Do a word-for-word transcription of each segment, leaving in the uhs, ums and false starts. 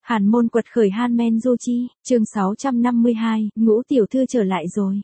Hàn môn quật khởi Hanmen Du Chi, chương sáu trăm năm mươi hai, Ngũ tiểu thư trở lại rồi.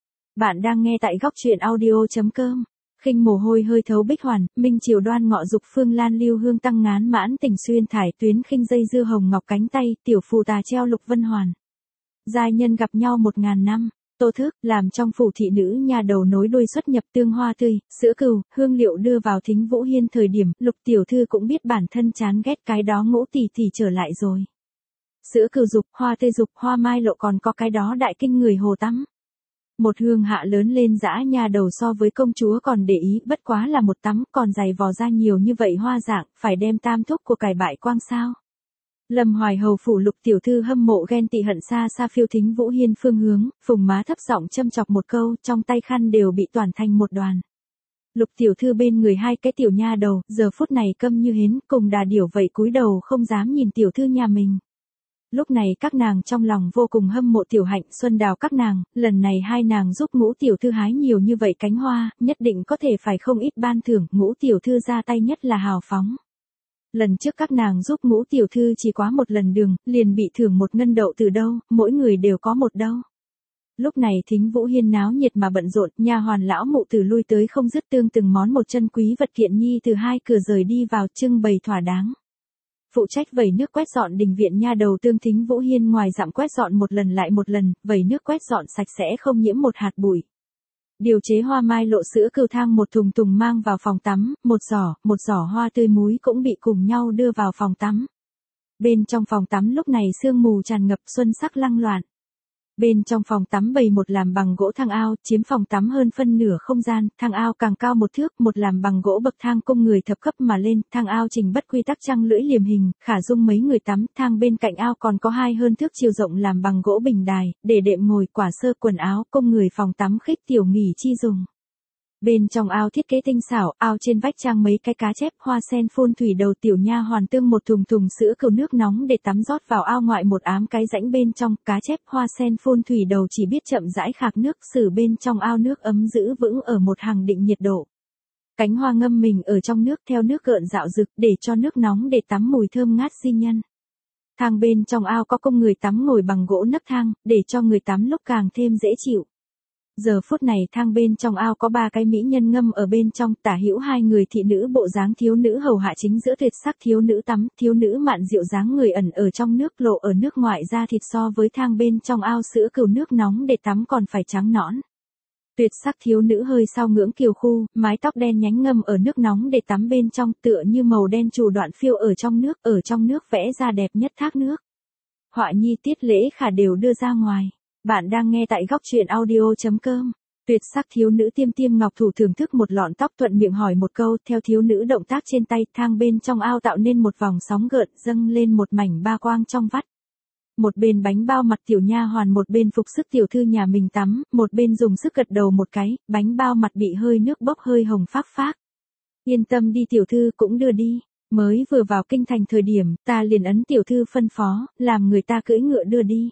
Bạn đang nghe tại góc truyện audio chấm com. Khinh mồ hôi hơi thấu bích hoàn, minh triều đoan ngọ dục phương lan lưu hương tăng ngán mãn tình xuyên thải tuyến khinh dây dưa hồng ngọc cánh tay, tiểu phù tà treo lục vân hoàn. Giai nhân gặp nhau một ngàn năm. Tô Thức, làm trong phủ thị nữ nhà đầu nối đuôi xuất nhập tương hoa tươi, sữa cừu, hương liệu đưa vào Thính Vũ Hiên thời điểm, Lục tiểu thư cũng biết bản thân chán ghét cái đó Ngũ tỷ tỷ trở lại rồi. Sữa cừu dục, hoa tươi dục, hoa mai lộ còn có cái đó đại kinh người hồ tắm. Một hương hạ lớn lên dã nhà đầu so với công chúa còn để ý, bất quá là một tắm, còn dày vò ra nhiều như vậy hoa dạng, phải đem tam thúc của cải bại quang sao. Lâm Hoài hầu phủ Lục tiểu thư hâm mộ ghen tị hận xa xa phiêu Thính Vũ Hiên phương hướng, phùng má thấp giọng châm chọc một câu, trong tay khăn đều bị toàn thành một đoàn. Lục tiểu thư bên người hai cái tiểu nha đầu, giờ phút này câm như hến, cùng đà điểu vậy cúi đầu không dám nhìn tiểu thư nhà mình. Lúc này các nàng trong lòng vô cùng hâm mộ Tiểu Hạnh, Xuân Đào các nàng, lần này hai nàng giúp Ngũ tiểu thư hái nhiều như vậy cánh hoa, nhất định có thể phải không ít ban thưởng, Ngũ tiểu thư ra tay nhất là hào phóng. Lần trước các nàng giúp Ngũ tiểu thư chỉ quá một lần đường, liền bị thưởng một ngân đậu từ đâu, mỗi người đều có một đâu. Lúc này Thính Vũ Hiên náo nhiệt mà bận rộn, nha hoàn lão mụ từ lui tới không dứt tương từng món một chân quý vật kiện nhi từ hai cửa rời đi vào trưng bày thỏa đáng. Phụ trách vẩy nước quét dọn đình viện nha đầu tương Thính Vũ Hiên ngoài dặm quét dọn một lần lại một lần, vẩy nước quét dọn sạch sẽ không nhiễm một hạt bụi. Điều chế hoa mai lộ sữa cừu thang một thùng thùng mang vào phòng tắm, một giỏ, một giỏ hoa tươi múi cũng bị cùng nhau đưa vào phòng tắm. Bên trong phòng tắm lúc này sương mù tràn ngập xuân sắc lăng loạn. Bên trong phòng tắm bày một làm bằng gỗ thang ao, chiếm phòng tắm hơn phân nửa không gian, thang ao càng cao một thước, một làm bằng gỗ bậc thang cung người thập cấp mà lên, thang ao trình bất quy tắc trăng lưỡi liềm hình, khả dung mấy người tắm, thang bên cạnh ao còn có hai hơn thước chiều rộng làm bằng gỗ bình đài, để đệm ngồi, quả sơ quần áo, cung người phòng tắm khích tiểu nghỉ chi dùng. Bên trong ao thiết kế tinh xảo, ao trên vách trang mấy cái cá chép, hoa sen phun thủy đầu tiểu nha hoàn tương một thùng thùng sữa cừu nước nóng để tắm rót vào ao ngoại một ám cái rãnh bên trong, cá chép, hoa sen phun thủy đầu chỉ biết chậm rãi khạc nước, xử bên trong ao nước ấm giữ vững ở một hàng định nhiệt độ. Cánh hoa ngâm mình ở trong nước theo nước gợn dạo rực để cho nước nóng để tắm mùi thơm ngát di nhân. Thang bên trong ao có công người tắm ngồi bằng gỗ nấc thang, để cho người tắm lúc càng thêm dễ chịu. Giờ phút này thang bên trong ao có ba cái mỹ nhân ngâm ở bên trong, tả hữu hai người thị nữ bộ dáng thiếu nữ hầu hạ chính giữa tuyệt sắc thiếu nữ tắm, thiếu nữ mạn diệu dáng người ẩn ở trong nước lộ ở nước ngoài ra thịt so với thang bên trong ao sữa cừu nước nóng để tắm còn phải trắng nõn. Tuyệt sắc thiếu nữ hơi sau ngưỡng kiều khu, mái tóc đen nhánh ngâm ở nước nóng để tắm bên trong tựa như màu đen trù đoạn phiêu ở trong nước, ở trong nước vẽ ra đẹp nhất thác nước. Họa nhi tiết lễ khả đều đưa ra ngoài. Bạn đang nghe tại góc truyện audio chấm com. Tuyệt sắc thiếu nữ tiêm tiêm ngọc thủ thưởng thức một lọn tóc thuận miệng hỏi một câu, theo thiếu nữ động tác trên tay, thang bên trong ao tạo nên một vòng sóng gợn, dâng lên một mảnh ba quang trong vắt. Một bên bánh bao mặt tiểu nha hoàn, một bên phục sức tiểu thư nhà mình tắm, một bên dùng sức gật đầu một cái, bánh bao mặt bị hơi nước bốc hơi hồng phác phác. Yên tâm đi tiểu thư, cũng đưa đi. Mới vừa vào kinh thành thời điểm, ta liền ấn tiểu thư phân phó, làm người ta cưỡi ngựa đưa đi.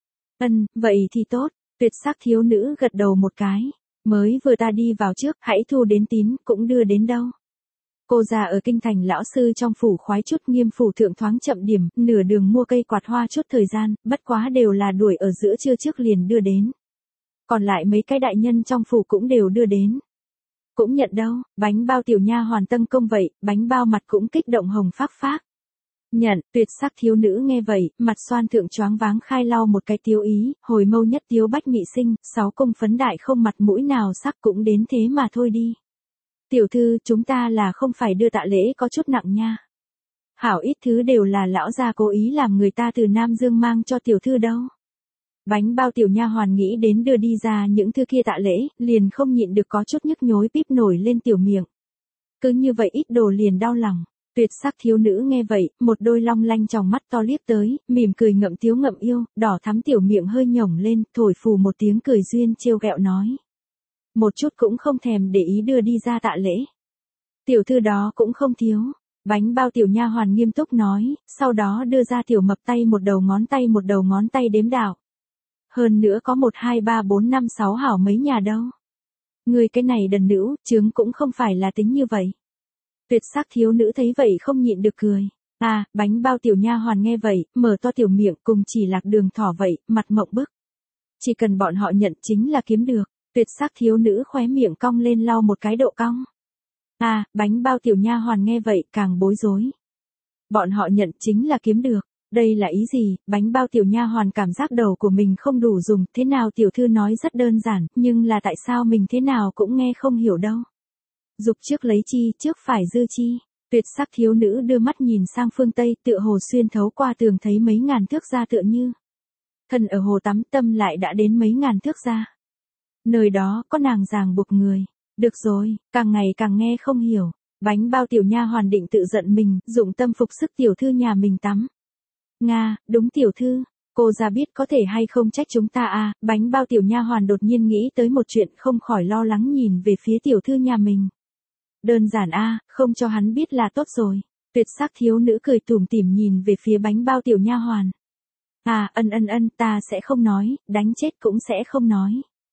Ân, vậy thì tốt, tuyệt sắc thiếu nữ gật đầu một cái. Mới vừa ta đi vào trước, hãy thu đến tín, cũng đưa đến đâu. Cô già ở kinh thành lão sư trong phủ khoái chút nghiêm phủ thượng thoáng chậm điểm, nửa đường mua cây quạt hoa chút thời gian, bất quá đều là đuổi ở giữa trưa trước liền đưa đến. Còn lại mấy cái đại nhân trong phủ cũng đều đưa đến. Cũng nhận đâu, bánh bao tiểu nha hoàn tân công vậy, bánh bao mặt cũng kích động hồng phác phác. Nhận, tuyệt sắc thiếu nữ nghe vậy, mặt xoan thượng choáng váng khai lau một cái tiêu ý, hồi mâu nhất tiếu bách mị sinh, sáu công phấn đại không mặt mũi nào sắc cũng đến thế mà thôi đi. Tiểu thư, chúng ta là không phải đưa tạ lễ có chút nặng nha. Hảo ít thứ đều là lão gia cố ý làm người ta từ Nam Dương mang cho tiểu thư đâu. Bánh bao tiểu nha hoàn nghĩ đến đưa đi ra những thứ kia tạ lễ, liền không nhịn được có chút nhức nhối píp nổi lên tiểu miệng. Cứ như vậy ít đồ liền đau lòng. Tuyệt sắc thiếu nữ nghe vậy, một đôi long lanh tròng mắt to liếc tới, mỉm cười ngậm tiếu ngậm yêu, đỏ thắm tiểu miệng hơi nhổng lên, thổi phù một tiếng cười duyên trêu ghẹo nói. Một chút cũng không thèm để ý đưa đi ra tạ lễ. Tiểu thư đó cũng không thiếu. Bánh bao tiểu nha hoàn nghiêm túc nói, sau đó đưa ra tiểu mập tay một đầu ngón tay một đầu ngón tay đếm đảo. Hơn nữa có một hai ba bốn năm sáu hảo mấy nhà đâu. Người cái này đần nữ, chướng cũng không phải là tính như vậy. Tuyệt sắc thiếu nữ thấy vậy không nhịn được cười. À, bánh bao tiểu nha hoàn nghe vậy, mở to tiểu miệng cùng chỉ Lạc Đường thỏ vậy, mặt mộng bức. Chỉ cần bọn họ nhận chính là kiếm được, tuyệt sắc thiếu nữ khóe miệng cong lên lau một cái độ cong. À, bánh bao tiểu nha hoàn nghe vậy càng bối rối. Bọn họ nhận chính là kiếm được, đây là ý gì? Bánh bao tiểu nha hoàn cảm giác đầu của mình không đủ dùng, thế nào tiểu thư nói rất đơn giản, nhưng là tại sao mình thế nào cũng nghe không hiểu đâu. Dục trước lấy chi, trước phải dư chi. Tuyệt sắc thiếu nữ đưa mắt nhìn sang phương Tây, tựa hồ xuyên thấu qua tường thấy mấy ngàn thước ra tựa như. Thân ở hồ tắm, tâm lại đã đến mấy ngàn thước ra. Nơi đó có nàng ràng buộc người. Được rồi, càng ngày càng nghe không hiểu. Bánh bao tiểu nha hoàn định tự giận mình, dụng tâm phục sức tiểu thư nhà mình tắm. Nga, đúng tiểu thư, cô ra biết có thể hay không trách chúng ta à? Bánh bao tiểu nha hoàn đột nhiên nghĩ tới một chuyện, không khỏi lo lắng nhìn về phía tiểu thư nhà mình. Đơn giản a, à, không cho hắn biết là tốt rồi. Tuyệt sắc thiếu nữ cười tủm tỉm nhìn về phía bánh bao tiểu nha hoàn. À, ân ân ân, ta sẽ không nói, đánh chết cũng sẽ không nói.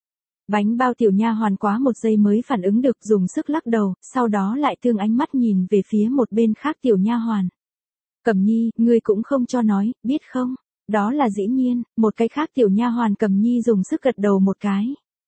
Bánh bao tiểu nha hoàn quá một giây mới phản ứng được, dùng sức lắc đầu, sau đó lại thương ánh mắt nhìn về phía một bên khác tiểu nha hoàn. Cẩm Nhi, ngươi cũng không cho nói, biết không? Đó là dĩ nhiên, một cái khác tiểu nha hoàn Cẩm Nhi dùng sức gật đầu một cái.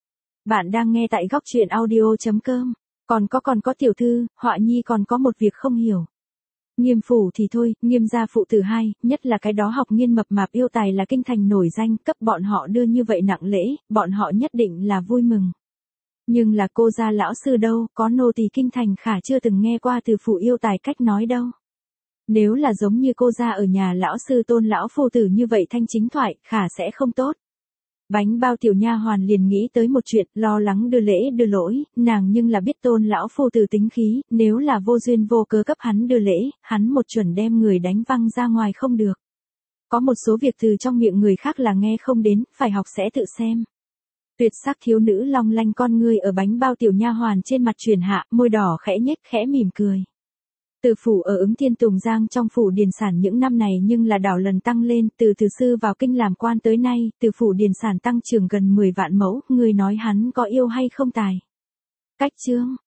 Bạn đang nghe tại góc truyện audio.com. Còn có còn có tiểu thư, Họa Nhi còn có một việc không hiểu. Nghiêm phủ thì thôi, Nghiêm gia phụ tử hai, nhất là cái đó học nghiên mập mạp yêu tài là kinh thành nổi danh, cấp bọn họ đưa như vậy nặng lễ, bọn họ nhất định là vui mừng. Nhưng là cô gia lão sư đâu, có nô tỳ kinh thành khả chưa từng nghe qua từ phụ yêu tài cách nói đâu. Nếu là giống như cô gia ở nhà lão sư Tôn lão phu tử như vậy thanh chính thoại, khả sẽ không tốt. Bánh bao tiểu nha hoàn liền nghĩ tới một chuyện, lo lắng đưa lễ đưa lỗi, nàng nhưng là biết Tôn lão phu tử tính khí, nếu là vô duyên vô cớ cấp hắn đưa lễ, hắn một chuẩn đem người đánh văng ra ngoài không được. Có một số việc từ trong miệng người khác là nghe không đến, phải học sẽ tự xem. Tuyệt sắc thiếu nữ long lanh con ngươi ở bánh bao tiểu nha hoàn trên mặt truyền hạ, môi đỏ khẽ nhếch khẽ mỉm cười. Từ phủ ở Ứng Thiên Tùng Giang trong phủ điền sản những năm này nhưng là đảo lần tăng lên, từ từ sư vào kinh làm quan tới nay, từ phủ điền sản tăng trưởng gần mười vạn mẫu, người nói hắn có yêu hay không tài. Cách chương,